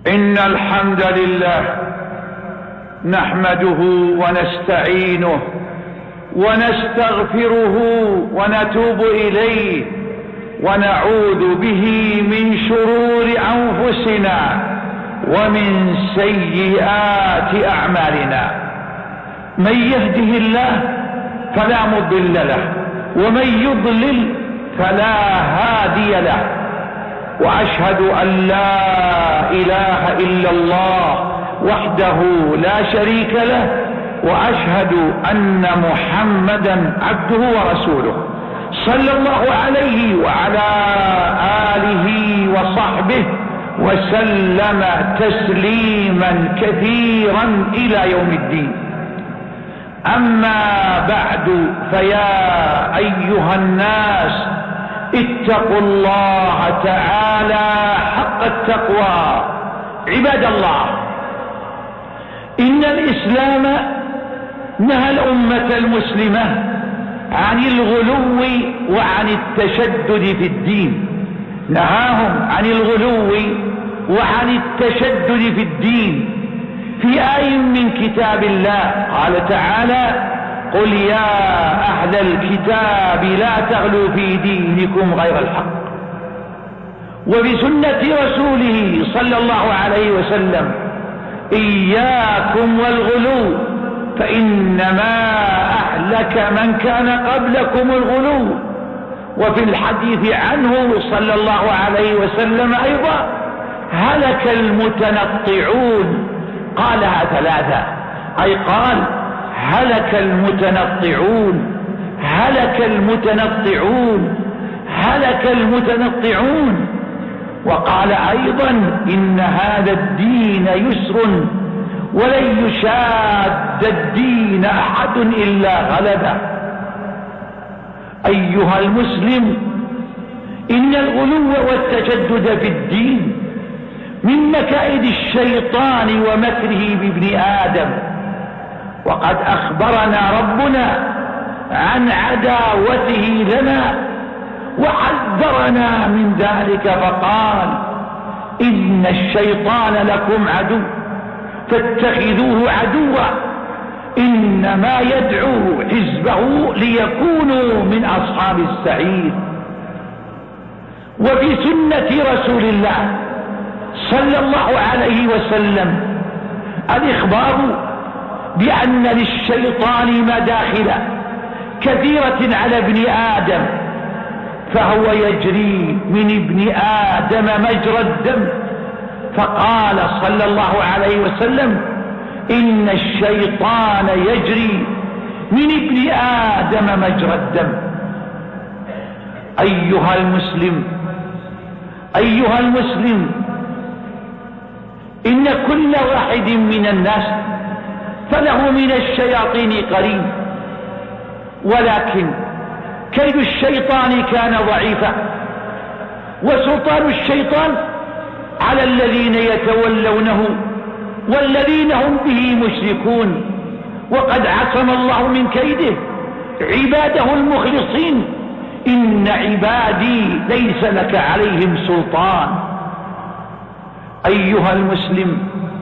إن الحمد لله نحمده ونستعينه ونستغفره ونتوب إليه ونعوذ به من شرور أنفسنا ومن سيئات أعمالنا. من يهده الله فلا مضل له ومن يضلل فلا هادي له، وأشهد أن لا إله إلا الله وحده لا شريك له، وأشهد أن محمدا عبده ورسوله صلى الله عليه وعلى آله وصحبه وسلم تسليما كثيرا إلى يوم الدين. أما بعد، فيا أيها الناس اتقوا الله تعالى حق التقوى. عباد الله، إن الإسلام نهى الأمة المسلمة عن الغلو وعن التشدد في الدين، نهاهم عن الغلو وعن التشدد في الدين في آية من كتاب الله. قال تعالى: قل يا أهل الكتاب لا تغلوا في دينكم غير الحق. وبسنة رسوله صلى الله عليه وسلم: إياكم والغلو فإنما أهلك من كان قبلكم الغلو. وفي الحديث عنه صلى الله عليه وسلم أيضا: هلك المتنطعون. قالها ثلاثة، أي قال: هلك المتنطعون، هلك المتنطعون، هلك المتنطعون. وقال أيضا: إن هذا الدين يسر ولن يشاد الدين أحد إلا غلبه. أيها المسلم، إن الغلو والتشدد في الدين من مكائد الشيطان ومكره بابن آدم، وقد أخبرنا ربنا عن عداوته لنا وحذرنا من ذلك فقال: إن الشيطان لكم عدو فاتخذوه عدوا إنما يدعو حزبه ليكونوا من أصحاب السعير. وفي سنة رسول الله صلى الله عليه وسلم الإخبار بأن للشيطان مداخل كثيرة على ابن آدم، فهو يجري من ابن آدم مجرى الدم. فقال صلى الله عليه وسلم: إن الشيطان يجري من ابن آدم مجرى الدم. أيها المسلم، أيها المسلم، إن كل واحد من الناس فله من الشياطين قرين، ولكن كيد الشيطان كان ضعيفا، وسلطان الشيطان على الذين يتولونه والذين هم به مشركون. وقد عصم الله من كيده عباده المخلصين: إن عبادي ليس لك عليهم سلطان. أيها المسلم،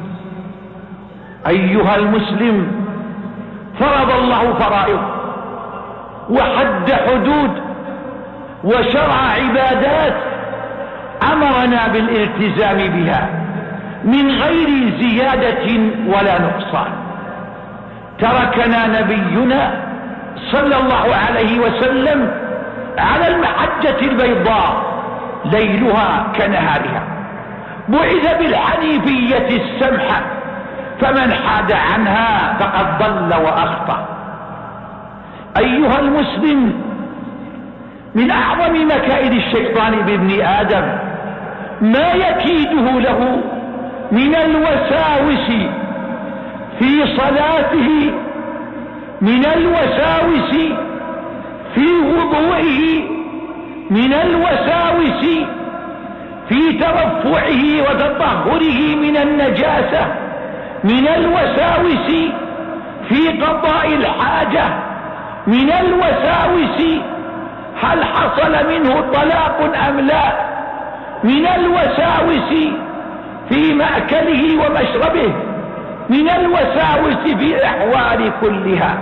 أيها المسلم، فرض الله فرائض وحد حدود وشرع عبادات أمرنا بالالتزام بها من غير زيادة ولا نقصان. تركنا نبينا صلى الله عليه وسلم على المحجة البيضاء ليلها كنهارها، بعث بالحنيفية السمحة، فمن حاد عنها فقد ضل وأخطأ. أيها المسلم، من أعظم مكائد الشيطان بابن آدم ما يكيده له من الوساوس في صلاته، من الوساوس في وضوئه، من الوساوس في ترفعه وتطهره من النجاسة، من الوساوس في قضاء الحاجة، من الوساوس هل حصل منه طلاق أم لا، من الوساوس في في مأكله ومشربه من الوساوس في الأحوال كلها،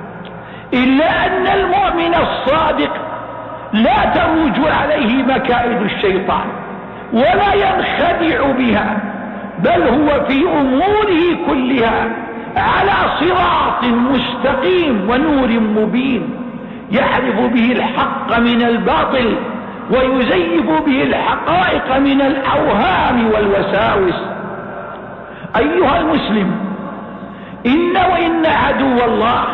إلا أن المؤمن الصادق لا تروج عليه مكائد الشيطان ولا ينخدع بها، بل هو في أموره كلها على صراط مستقيم ونور مبين، يعرف به الحق من الباطل ويزيف به الحقائق من الأوهام والوساوس. أيها المسلم، وإن عدو الله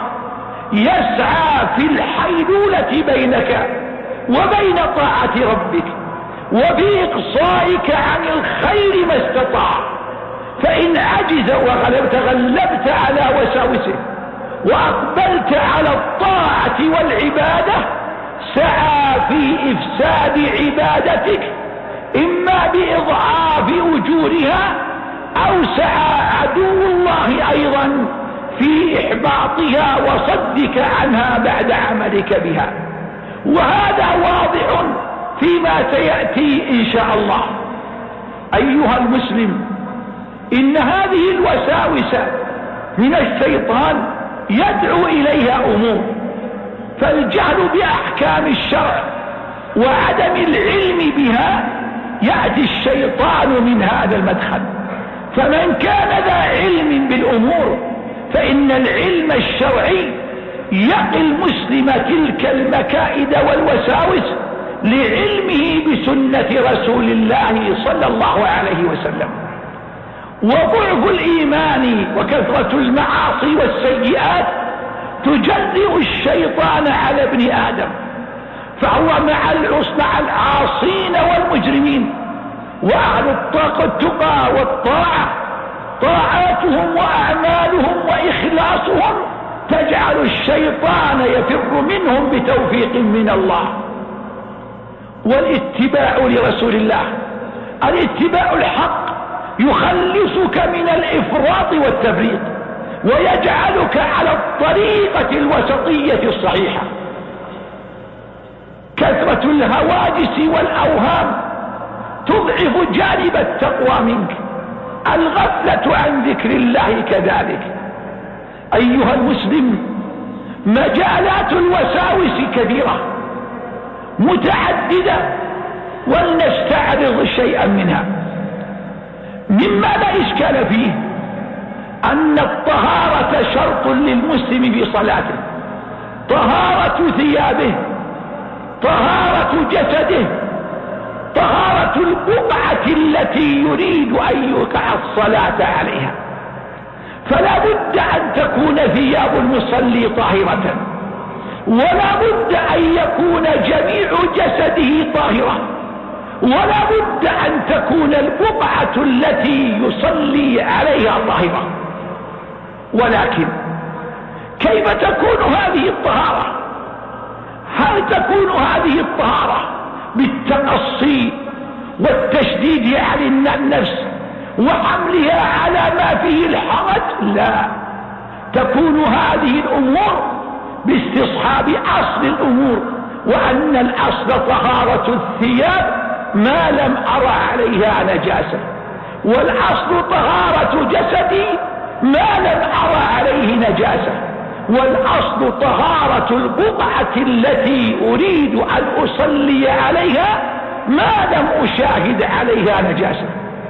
يسعى في الحيلولة بينك وبين طاعة ربك وفي إقصائك عن الخير ما استطاع، فإن عجز وغلبت على وساوسه وأقبلت على الطاعة والعبادة سعى في إفساد عبادتك، إما بإضعاف أجورها، أو سعى عدو الله أيضا في إحباطها وصدك عنها بعد عملك بها، وهذا واضح فيما سيأتي إن شاء الله. أيها المسلم، إن هذه الوساوس من الشيطان يدعو إليها أمور، فالجهل بأحكام الشرع وعدم العلم بها يأتي الشيطان من هذا المدخل. فمن كان ذا علم بالأمور فإن العلم الشرعي يقي المسلم تلك المكائد والوساوس لعلمه بسنة رسول الله صلى الله عليه وسلم. وضعف الإيمان وكثرة المعاصي والسيئات تجرئ الشيطان على ابن آدم، فهو مع العاصين والمجرمين، وأهل التقى والطاعة طاعاتهم وأعمالهم وإخلاصهم تجعل الشيطان يفر منهم بتوفيق من الله. والاتباع لرسول الله، الاتباع الحق يخلصك من الإفراط والتفريط ويجعلك على الطريقة الوسطية الصحيحة. كثرة الهواجس والأوهام تضعف جانب التقوى منك، الغفلة عن ذكر الله كذلك. أيها المسلم، مجالات الوساوس كثيرة متعددة، ولنستعرض شيئا منها. مما لا إشكال فيه أن الطهارة شرط للمسلم في صلاته، طهارة ثيابه، طهارة جسده، طهارة البقعة التي يريد أن يوقع الصلاة عليها. فلا بد أن تكون ثياب المصلي طاهرة، ولا بد أن يكون جميع جسده طاهرة، ولا بد أن تكون البقعة التي يصلي عليها طاهرة. ولكن كيف تكون هذه الطهارة؟ هل تكون هذه الطهارة بالتقصي والتشديد على النفس وحملها على ما فيه الحرج؟ لا، تكون هذه الأمور باستصحاب أصل الأمور، وأن الأصل طهارة الثياب ما لم أرى عليها نجاسة، والأصل طهارة جسدي ما لم أرى عليه نجاسة، والأصل طهارة البقعة التي أريد أن أصلي عليها ما لم أشاهد عليها نجاسة.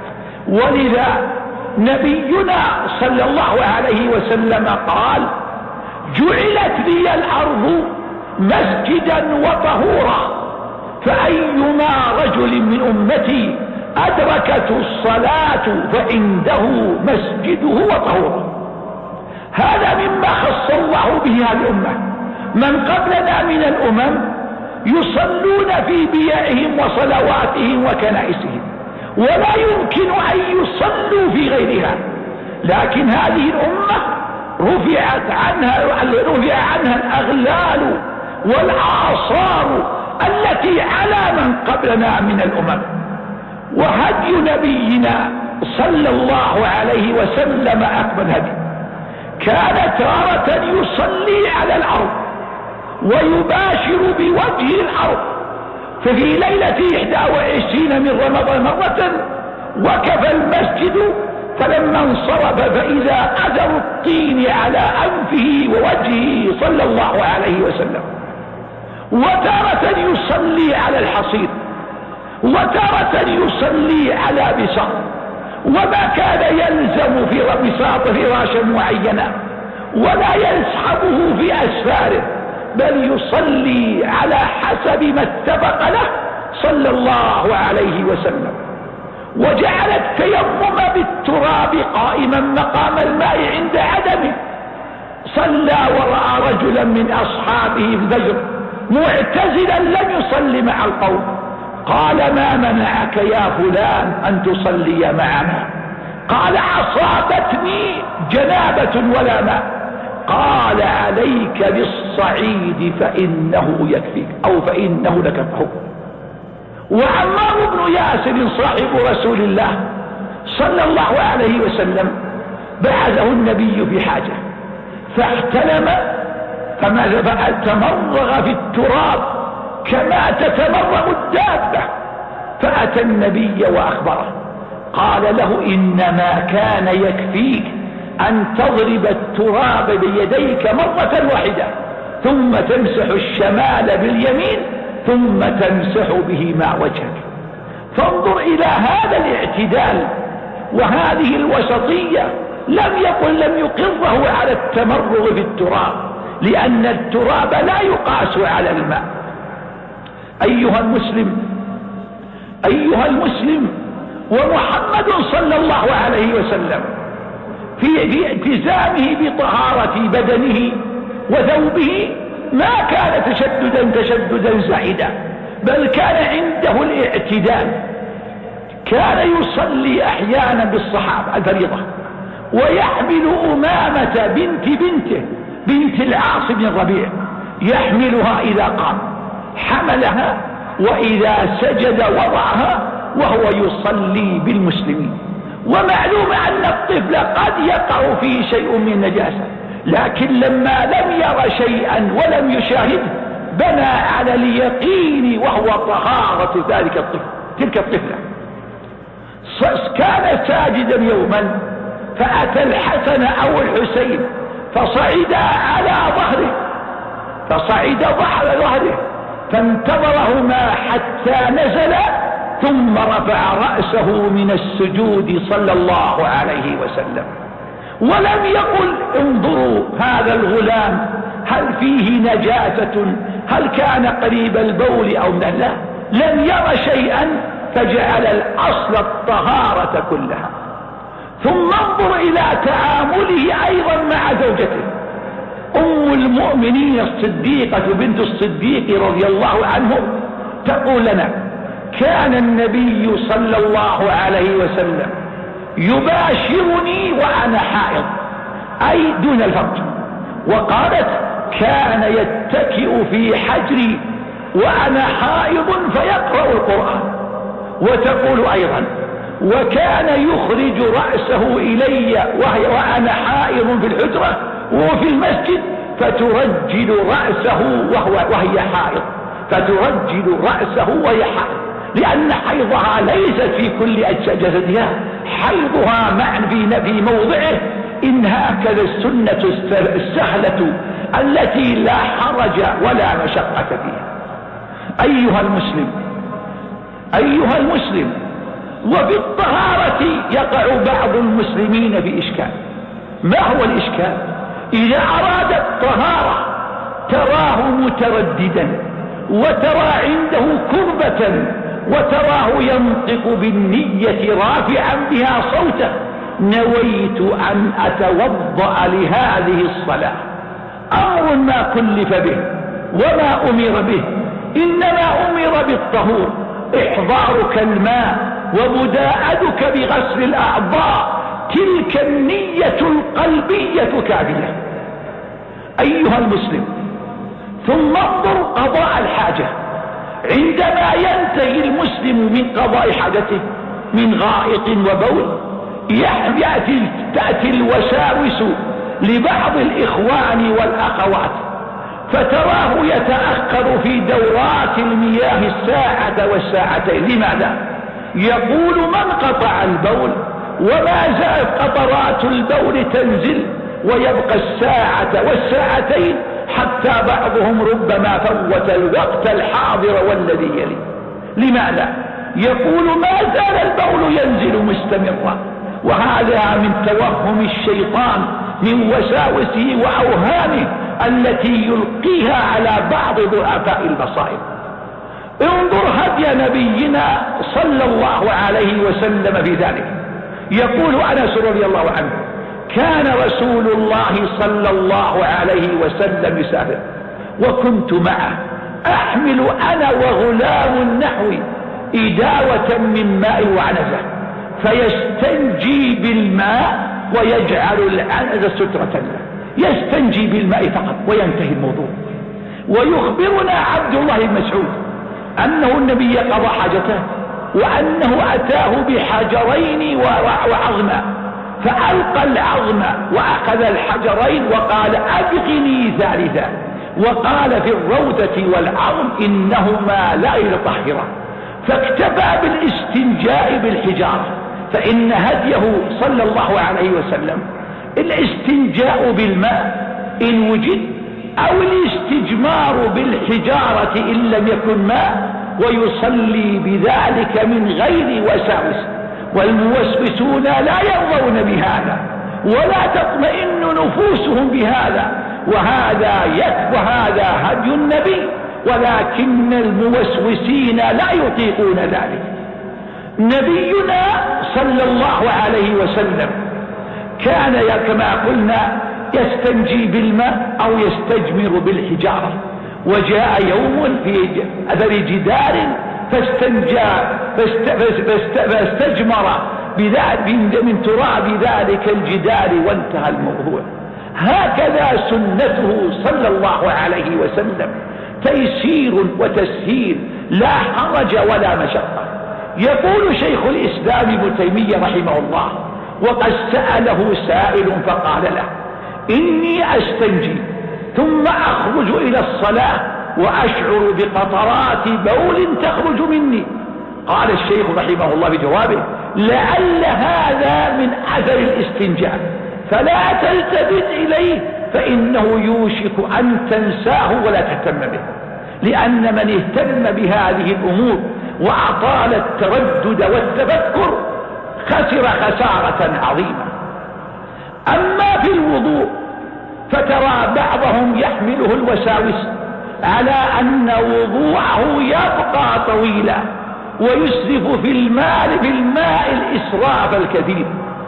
ولذا نبينا صلى الله عليه وسلم قال: جعلت لي الأرض مسجدا وطهورا، فأيما رجل من أمتي أدركته الصلاة فعنده مسجده وطهوره. هذا مما خص الله به هذه الأمة. من قبلنا من الأمم يصلون في بيائهم وصلواتهم وكنائسهم، ولا يمكن أن يصلوا في غيرها، لكن هذه الأمة رفع عنها الأغلال والآثار التي على من قبلنا من الأمم. وهدي نبينا صلى الله عليه وسلم أكمل هدي، كان تارة يصلي على الأرض ويباشر بوجه الأرض، ففي ليلة 21 من رمضان مرة، وكفى المسجد، فلما انصرف فإذا أثر الطين على أنفه ووجهه صلى الله عليه وسلم. وتارة يصلي على الحصير، وتارة يصلي على بساط، وما كان يلزم في بساط فراشا معينا ولا يسحبه في أسفاره، بل يصلي على حسب ما اتفق له صلى الله عليه وسلم. وجعل التيمم بالتراب قائما مقام الماء عند عدمه. صلى ورأى رجلا من أصحابه الفجر معتزلا لم يصلي مع القوم، قال ما منعك يا فلان أن تصلي معنا؟ قال أصابتني جنابة ولا ماء. قال عليك بالصعيد فإنه يكفيك، أو فإنه لك حكم. وعمار بن ياسر صاحب رسول الله صلى الله عليه وسلم بعثه النبي في حاجة فاحتلم، فتمرغ في التراب كما تتمرغ الدابة، فأتى النبي وأخبره، قال له إنما كان يكفيك أن تضرب التراب بيديك مرة واحدة، ثم تمسح الشمال باليمين، ثم تمسح به مع وجهك. فانظر إلى هذا الاعتدال وهذه الوسطية. لم يقره على التمرغ في التراب، لأن التراب لا يقاس على الماء. أيها المسلم، ومحمد صلى الله عليه وسلم في اعتزامه بطهارة بدنه وثوبه ما كان تشددا زائدا، بل كان عنده الاعتدال. كان يصلي أحيانا بالصحابة الفريضة ويحمل أمامة بنت العاص بن الربيع، يحملها إذا قام حملها، وإذا سجد وضعها، وهو يصلي بالمسلمين. ومعلوم أن الطفل قد يقع فيه شيء من النجاسة، لكن لما لم ير شيئا ولم يشاهده بنى على اليقين وهو طهارة تلك الطفلة. كان ساجدا يوما فأتى الحسن أو الحسين فصعد على ظهره فانتظرهما حتى نزل، ثم رفع رأسه من السجود صلى الله عليه وسلم، ولم يقل انظروا هذا الغلام هل فيه نجاسة، هل كان قريب البول أو لا، لم ير شيئا، فجعل الأصل الطهارة كلها. ثم انظر إلى تعامله أيضا مع زوجته أم المؤمنين الصديقة بنت الصديق رضي الله عنه، تقول لنا كان النبي صلى الله عليه وسلم يباشرني وأنا حائض، أي دون الفرج، وقالت كان يتكئ في حجري وأنا حائض فيقرأ القرآن. وتقول أيضا وكان يخرج رأسه إلي وأنا حائض في الحجرة وفي المسجد، فترجل رأسه وهي حائض، لأن حيضها ليست في كل أجزاء جسدها، حيضها في موضعه. إن هكذا السنة السهلة التي لا حرج ولا مشقة فيها. أيها المسلم، وفي الطهارة يقع بعض المسلمين في إشكال. ما هو الإشكال؟ إذا أراد الطهارة تراه مترددا، وترى عنده كربة، وتراه ينطق بالنية رافعا بها صوته نويت أن أتوضأ لهذه الصلاة. أمر ما كلف به وما أمر به، إنما أمر بالطهور، إحضارك الماء ومداعدك بغسل الأعضاء، تلك النية القلبية كافية. أيها المسلم، ثم انظر قضاء الحاجة. عندما ينتهي المسلم من قضاء حاجته من غائط وبول، تأتي الوساوس لبعض الإخوان والأخوات، فتراه يتأخر في دورات المياه الساعة والساعتين. لماذا؟ يقول من قطع البول وما زالت قطرات البول تنزل ويبقى الساعة والساعتين حتى بعضهم ربما فوت الوقت الحاضر والذي يلي. لماذا؟ يقول ما زال البول ينزل مستمرا، وهذا من توهم الشيطان من وساوسه وأوهامه التي يلقيها على بعض ضعفاء البصائر. انظر هدي نبينا صلى الله عليه وسلم في ذلك. يقول أنس رضي الله عنه كان رسول الله صلى الله عليه وسلم يسافر وكنت معه أحمل أنا وغلام نحوي إداوة من ماء وعنزة فيستنجي بالماء ويجعل العنزة سترة له، يستنجي بالماء فقط وينتهي الموضوع. ويخبرنا عبد الله بن مسعود أنه النبي قضى حاجته وأنه أتاه بحجرين وعظما فألقى العظم وأخذ الحجرين وقال أبقني ثالثا، وقال في الروضة والعظم إنهما لا يطهران، فاكتفى بالاستنجاء بالحجارة. فإن هديه صلى الله عليه وسلم الاستنجاء بالماء إن وجد، أو الاستجمار بالحجارة إن لم يكن ماء، ويصلي بذلك من غير وساوس. والموسوسون لا يرضون بهذا ولا تطمئن نفوسهم بهذا، وهذا هدي النبي، ولكن الموسوسين لا يطيقون ذلك. نبينا صلى الله عليه وسلم كان كما قلنا يستنجي بالماء أو يستجمر بالحجارة. وجاء يوم في أثر جدار فاستجمر من تراب ذلك الجدار وانتهى الموضوع. هكذا سنته صلى الله عليه وسلم، تيسير وتسهيل، لا حرج ولا مشقة. يقول شيخ الإسلام ابن تيمية رحمه الله وقد سأله سائل فقال له إني أستنجي ثم أخرج إلى الصلاة وأشعر بقطرات بول تخرج مني. قال الشيخ رحمه الله بجوابه لعل هذا من أثر الاستنجاء فلا تلتفت إليه فإنه يوشك أن تنساه ولا تهتم به، لأن من اهتم بهذه الأمور وأطال التردد والتفكر خسر خسارة عظيمة. أما في الوضوء فترى بعضهم يحمله الوساوس على أن وضوءه يبقى طويلا ويسرف في الماء الإسراف الكثير.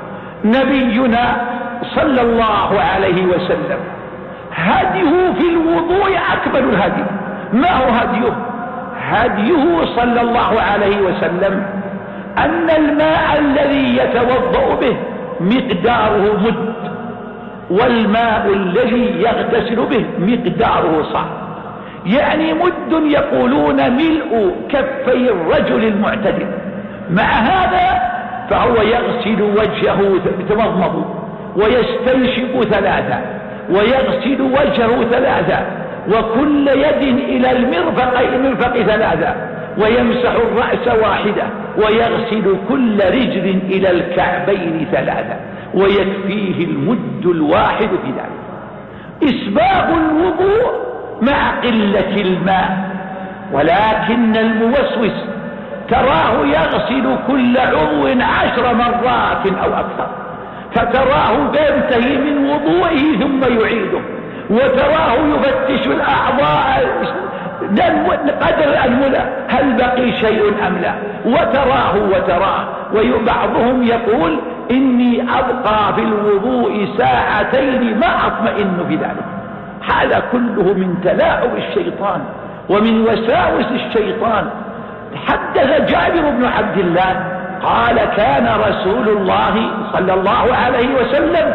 نبينا صلى الله عليه وسلم هديه في الوضوء أكمل الهدي. ما هو هديه؟ هديه صلى الله عليه وسلم أن الماء الذي يتوضأ به مقداره مد، والماء الذي يغتسل به مقداره صاع، يعني مد يقولون ملء كفي الرجل المعتدل. مع هذا فهو يغسل وجهه يتمضمض ويستنشق ثلاثا ويغسل وجهه ثلاثا وكل يد إلى المرفق ثلاثا ويمسح الرأس واحدة ويغسل كل رجل إلى الكعبين ثلاثا ويكفيه المد الواحد في ذلك. إسباغ الوضوء مع قلة الماء. ولكن الموسوس تراه يغسل كل عضو 10 مرات أو أكثر، فتراه ينتهي من وضوئه ثم يعيده، وتراه يفتش الأعضاء قدر الملأ هل بقي شيء أم لا، وتراه وبعضهم يقول إني أبقى في الوضوء ساعتين ما أطمئن في ذلك. هذا كله من تلاعب الشيطان ومن وساوس الشيطان. حدث جابر بن عبد الله قال كان رسول الله صلى الله عليه وسلم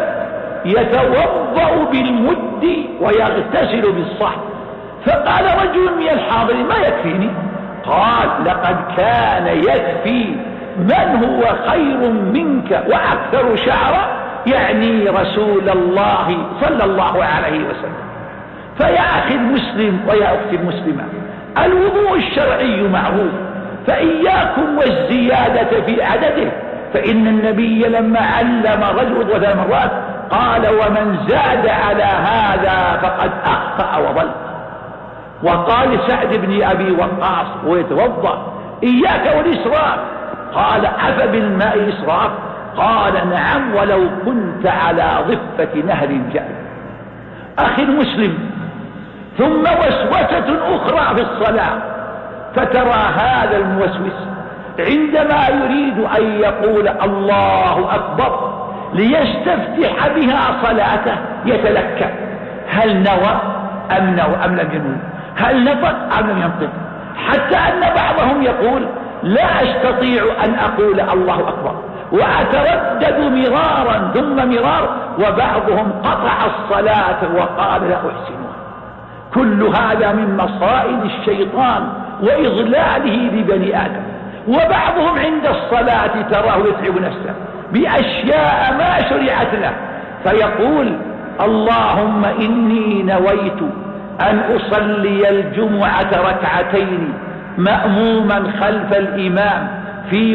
يتوضأ بالمد ويغتسل بالصحن، فقال رجل من الحاضر ما يكفيني؟ قال لقد كان يكفي من هو خير منك وأكثر شعرا، يعني رسول الله صلى الله عليه وسلم. فيا أخي المسلم ويا أختي المسلمة، الوضوء الشرعي معروف، فإياكم والزيادة في عدده، فإن النبي لما علم رجل 3 مرات قال ومن زاد على هذا فقد أخطأ وضل. وقال سعد بن أبي وقاص ويتوضأ إياك والإسراف، قال أفبالماء إسراف؟ قال نعم ولو كنت على ضفة نهر جاري. أخي المسلم، ثم وسوسة أخرى في الصلاة، فترى هذا الموسوس عندما يريد أن يقول الله أكبر ليستفتح بها صلاته يتلكأ، هل نوى أم لم ينوي، هل نطق أم لم ينطق، حتى أن بعضهم يقول لا أستطيع أن أقول الله أكبر وأتردد مرارا ثم مرار، وبعضهم قطع الصلاة وقال لا أحسنها. كل هذا من مصائد الشيطان وإضلاله لبني آدم. وبعضهم عند الصلاة تراه يتعب نفسه بأشياء ما شرعت له، فيقول اللهم إني نويت أن أصلي الجمعة ركعتين مأموما خلف الإمام في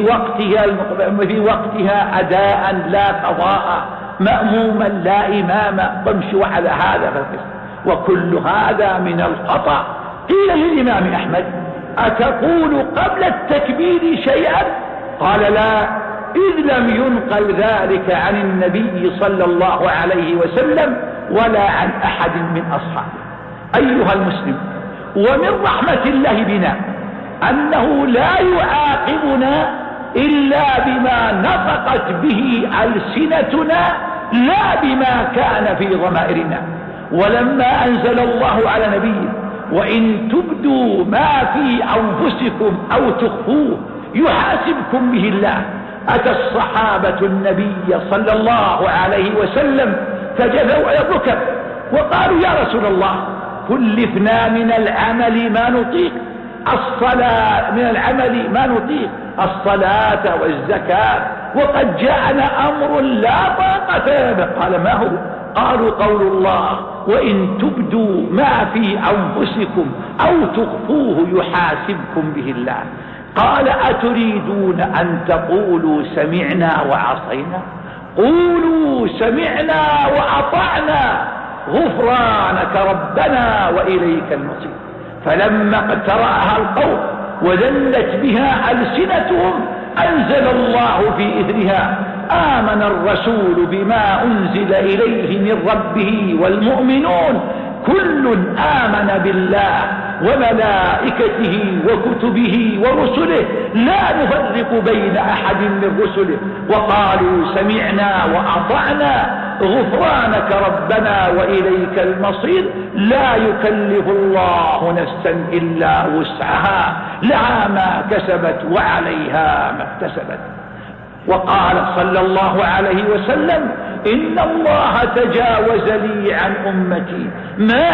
وقتها أداء لا قضاء، مأموما لا إماما، وامشوا على هذا فالقسم. وكل هذا من الخطأ. قيل للإمام أحمد أتقول قبل التكبير شيئا؟ قال لا، إذ لم ينقل ذلك عن النبي صلى الله عليه وسلم ولا عن أحد من أصحابه. أيها المسلم، ومن رحمة الله بنا أنه لا يعاقبنا إلا بما نطقت به ألسنتنا لا بما كان في ضمائرنا. ولما أنزل الله على نبيه وإن تبدوا ما في أنفسكم أو تخفوه يحاسبكم به الله، أتى الصحابة النبي صلى الله عليه وسلم فجثوا على الركب وقالوا يا رسول الله كلفنا من العمل ما نطيق، الصلاة من العمل ما نطيق، الصلاة والزكاة، وقد جاءنا أمر لا طاقة به. قال ما هو؟ قالوا قول الله وإن تبدوا ما في أنفسكم أو تخفوه يحاسبكم به الله. قال أتريدون أن تقولوا سمعنا وعصينا؟ قولوا سمعنا وأطعنا غفرانك ربنا وإليك المصير. فلما اقترأها القوم وذلت بها ألسنتهم أنزل الله في إثرها آمن الرسول بما أنزل إليه من ربه والمؤمنون كل آمن بالله وملائكته وكتبه ورسله لا نفرق بين أحد من رسله وقالوا سمعنا وأطعنا غفرانك ربنا وإليك المصير. لا يكلف الله نفسا إلا وسعها لها ما كسبت وعليها ما اكتسبت. وقال صلى الله عليه وسلم إن الله تجاوز لي عن أمتي ما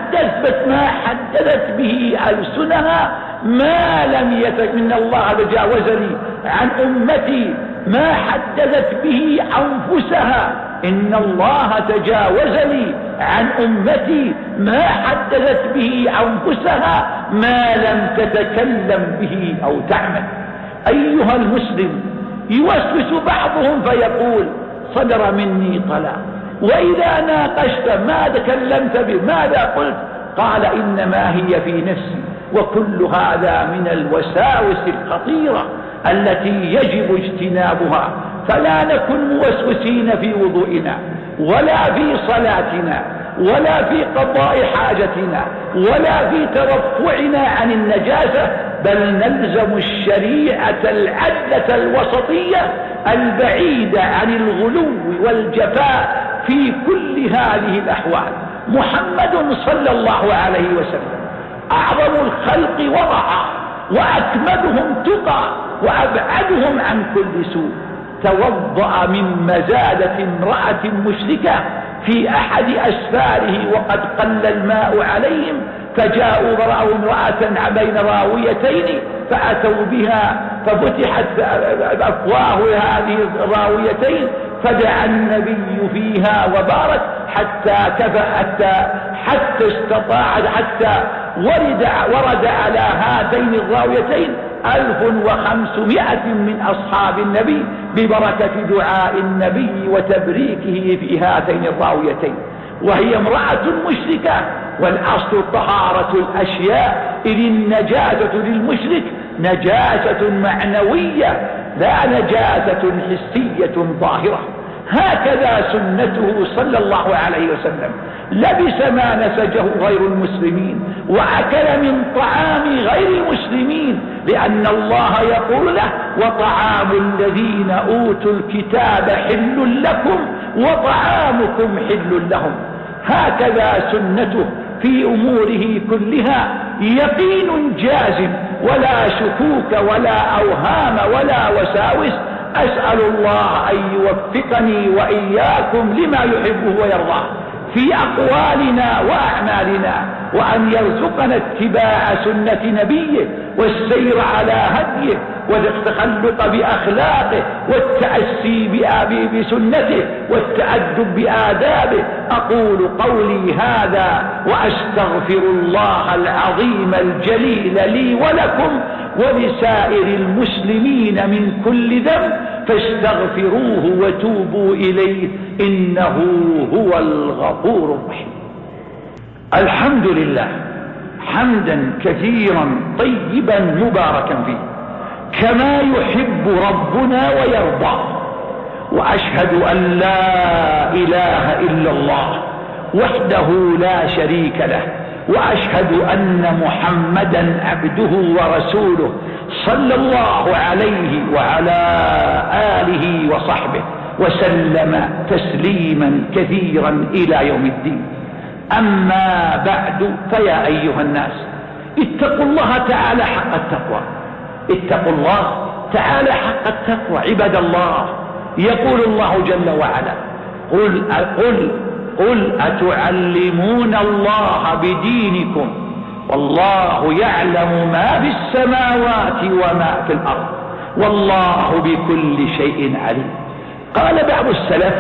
حدثت به ألسنها ما لم إن الله تجاوز لي عن أمتي ما حدثت به أنفسها. إن الله تجاوز لي عن أمتي ما حدثت به أنفسها ما لم تتكلم به أو تعمل. أيها المسلم، يوسوس بعضهم فيقول صدر مني طلاق، وإذا ناقشت ما تكلمت به ماذا قلت؟ قال إنما هي في نفسي. وكل هذا من الوساوس الخطيرة التي يجب اجتنابها. فلا نكن موسوسين في وضوئنا ولا في صلاتنا ولا في قضاء حاجتنا ولا في ترفعنا عن النجاسة، بل نلزم الشريعة العدلة الوسطية البعيدة عن الغلو والجفاء في كل هذه الأحوال. محمد صلى الله عليه وسلم أعظم الخلق وضعا وأكملهم تقى وأبعدهم عن كل سوء، توضأ من مزادة امرأة مشركة في أحد أسفاره وقد قل الماء عليهم، فجاءوا ورأوا امرأة بين راويتين فأتوا بها ففتحت أفواه هذه الراويتين فدعا النبي فيها وبارك حتى استطاع ورد على هاتين الراويتين 1500 من أصحاب النبي ببركة دعاء النبي وتبريكه في هاتين الراويتين. وهي امرأة مشركة، والأصل طهارة الأشياء، إذ النجاسة للمشرك نجاسة معنوية لا نجاسة حسية ظاهرة. هكذا سنته صلى الله عليه وسلم، لبس ما نسجه غير المسلمين، وأكل من طعام غير المسلمين، لأن الله يقول له: وطعام الذين أوتوا الكتاب حل لكم وطعامكم حل لهم. هكذا سنته في أموره كلها، يقين جازم، ولا شكوك ولا أوهام ولا وساوس. أسأل الله أن يوفقني وإياكم لما يحبه ويرضاه في أقوالنا وأعمالنا، وأن يرزقنا اتباع سنة نبيه والسير على هديه والتخلق بأخلاقه والتأسي بسنته والتأدب بآدابه. أقول قولي هذا وأستغفر الله العظيم الجليل لي ولكم ولسائر المسلمين من كل ذنب، فاستغفروه وتوبوا إليه إنه هو الغفور الرحيم. الحمد لله حمدا كثيرا طيبا مباركا فيه كما يحب ربنا ويرضى. وأشهد أن لا إله إلا الله وحده لا شريك له، وأشهد أن محمدا عبده ورسوله صلى الله عليه وعلى آله وصحبه وسلم تسليما كثيرا إلى يوم الدين. أما بعد، فيا أيها الناس، اتقوا الله تعالى حق التقوى. اتقوا الله تعالى حق التقوى عباد الله. يقول الله جل وعلا: قل أتعلمون الله بدينكم والله يعلم ما في السماوات وما في الأرض والله بكل شيء عليم. قال بعض السلف: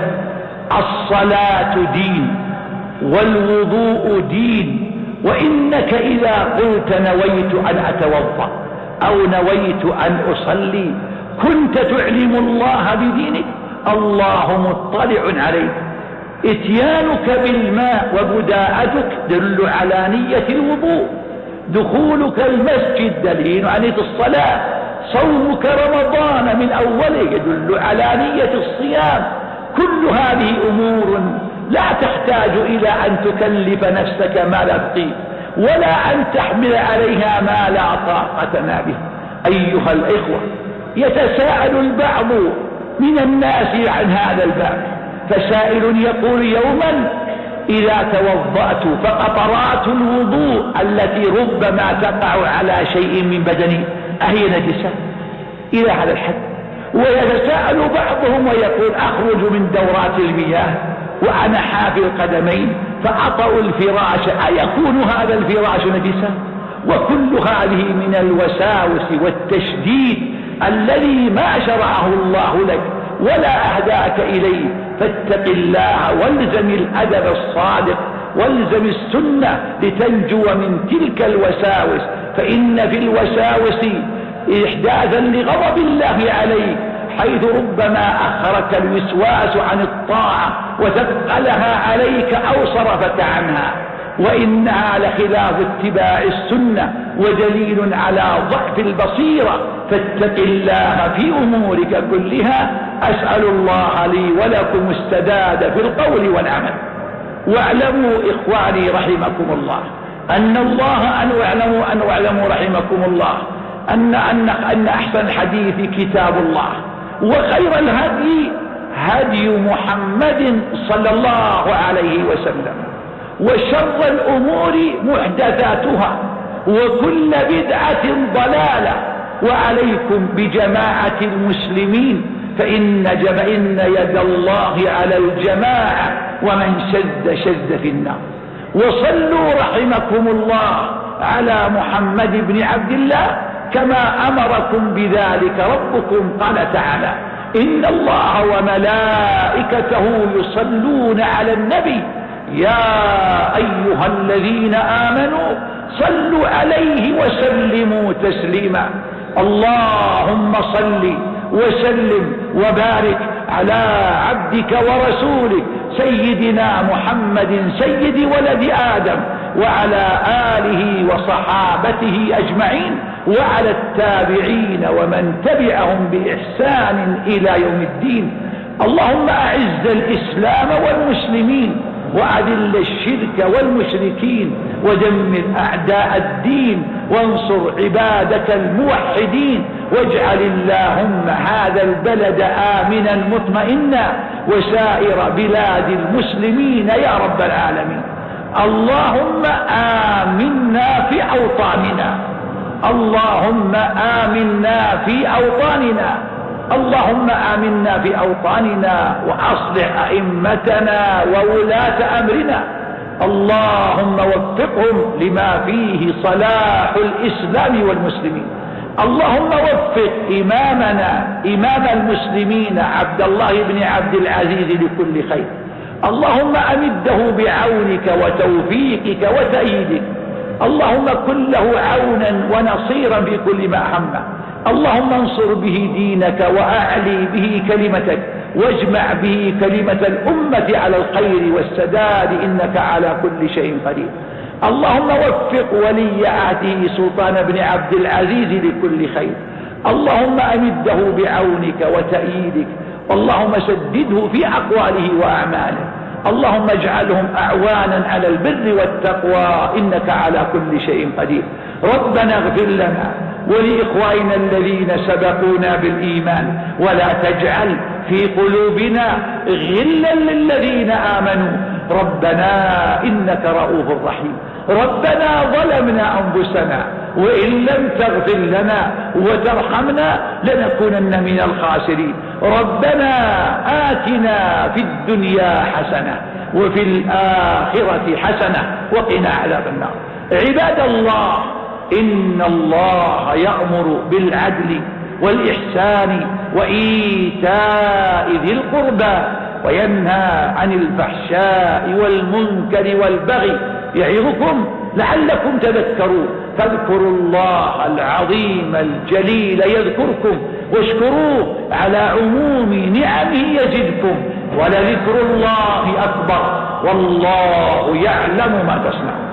الصلاة دين والوضوء دين، وإنك إذا قلت نويت أن أتوضأ أو نويت أن أصلي كنت تعلم الله بدينك، الله مطلع عليك. اتيانك بالماء وبداءتك دل على نية الوضوء، دخولك المسجد دليل على نية الصلاة، صومك رمضان من أوله يدل على نية الصيام. كل هذه أمور لا تحتاج إلى أن تكلف نفسك ما لا تطيق، ولا أن تحمل عليها ما لا طاقة لنا به. أيها الإخوة، يتساءل البعض من الناس عن هذا الباب، فسائل يقول: يوما إذا توضأت فقطرات الوضوء التي ربما تقع على شيء من بدني أهي نجسة إلى هذا الحد؟ ويتساءل بعضهم ويقول: أخرج من دورات المياه وأنا حافي القدمين فأطأ الفراش، أيكون هذا الفراش نجسا؟ وكل هذه من الوساوس والتشديد الذي ما شرعه الله لك ولا أهداك إليه. فاتق الله والزم الأدب الصادق والزم السنة لتنجو من تلك الوساوس، فإن في الوساوس إحداثا لغضب الله عليك، حيث ربما أخرك الوسواس عن الطاعة وثقلها عليك أو صرفك عنها، وإنها لخلاف اتباع السنة ودليل على ضعف البصيرة. فاتق الله في أمورك كلها. أسأل الله لي ولكم السداد في القول والعمل. واعلموا إخواني رحمكم الله أن اعلموا رحمكم الله أن أحسن الحديث كتاب الله، وخير الهدي هدي محمد صلى الله عليه وسلم، وشر الأمور محدثاتها وكل بدعة ضلالة. وعليكم بجماعة المسلمين، فإن يد الله على الجماعة، ومن شذ في النار. وصلوا رحمكم الله على محمد بن عبد الله كما أمركم بذلك ربكم. قال تعالى: إن الله وملائكته يصلون على النبي يا أيها الذين آمنوا صلوا عليه وسلموا تسليما. اللهم صل وسلم وبارك على عبدك ورسولك سيدنا محمد سيد ولد آدم وعلى آله وصحابته أجمعين وعلى التابعين ومن تبعهم بإحسان إلى يوم الدين. اللهم أعز الإسلام والمسلمين وأذل الشرك والمشركين ودمر أعداء الدين وانصر عبادك الموحدين واجعل اللهم هذا البلد آمنا مطمئنا وسائر بلاد المسلمين يا رب العالمين. اللهم آمنا في أوطاننا، اللهم آمنا في أوطاننا، اللهم آمنا في أوطاننا وأصلح أئمتنا وولاة أمرنا. اللهم وفقهم لما فيه صلاح الإسلام والمسلمين. اللهم وفق إمامنا إمام المسلمين عبد الله بن عبد العزيز لكل خير. اللهم أمده بعونك وتوفيقك وتأييدك. اللهم كن له عونا ونصيرا في كل ما همه. اللهم انصر به دينك وأعلي به كلمتك واجمع به كلمة الأمة على الخير والسداد إنك على كل شيء قدير. اللهم وفق ولي عهده سلطان بن عبد العزيز لكل خير. اللهم أمده بعونك وتأييدك. اللهم سدده في أقواله وأعماله. اللهم اجعلهم أعوانا على البر والتقوى إنك على كل شيء قدير. ربنا اغفر لنا ولإخواننا الذين سبقونا بالإيمان ولا تجعل في قلوبنا غلا للذين آمنوا ربنا إنك رؤوف رحيم. ربنا ظلمنا أنفسنا وإن لم تغفر لنا وترحمنا لنكونن من الخاسرين. ربنا آتنا في الدنيا حسنة وفي الآخرة حسنة وقنا عذاب النار. عباد الله، إن الله يأمر بالعدل والإحسان وإيتاء ذي القربى وينهى عن الفحشاء والمنكر والبغي يعظكم لعلكم تذكرون. فاذكروا الله العظيم الجليل يذكركم واشكروه على عموم نعمه يزدكم ولذكر الله أكبر والله يعلم ما تصنعون.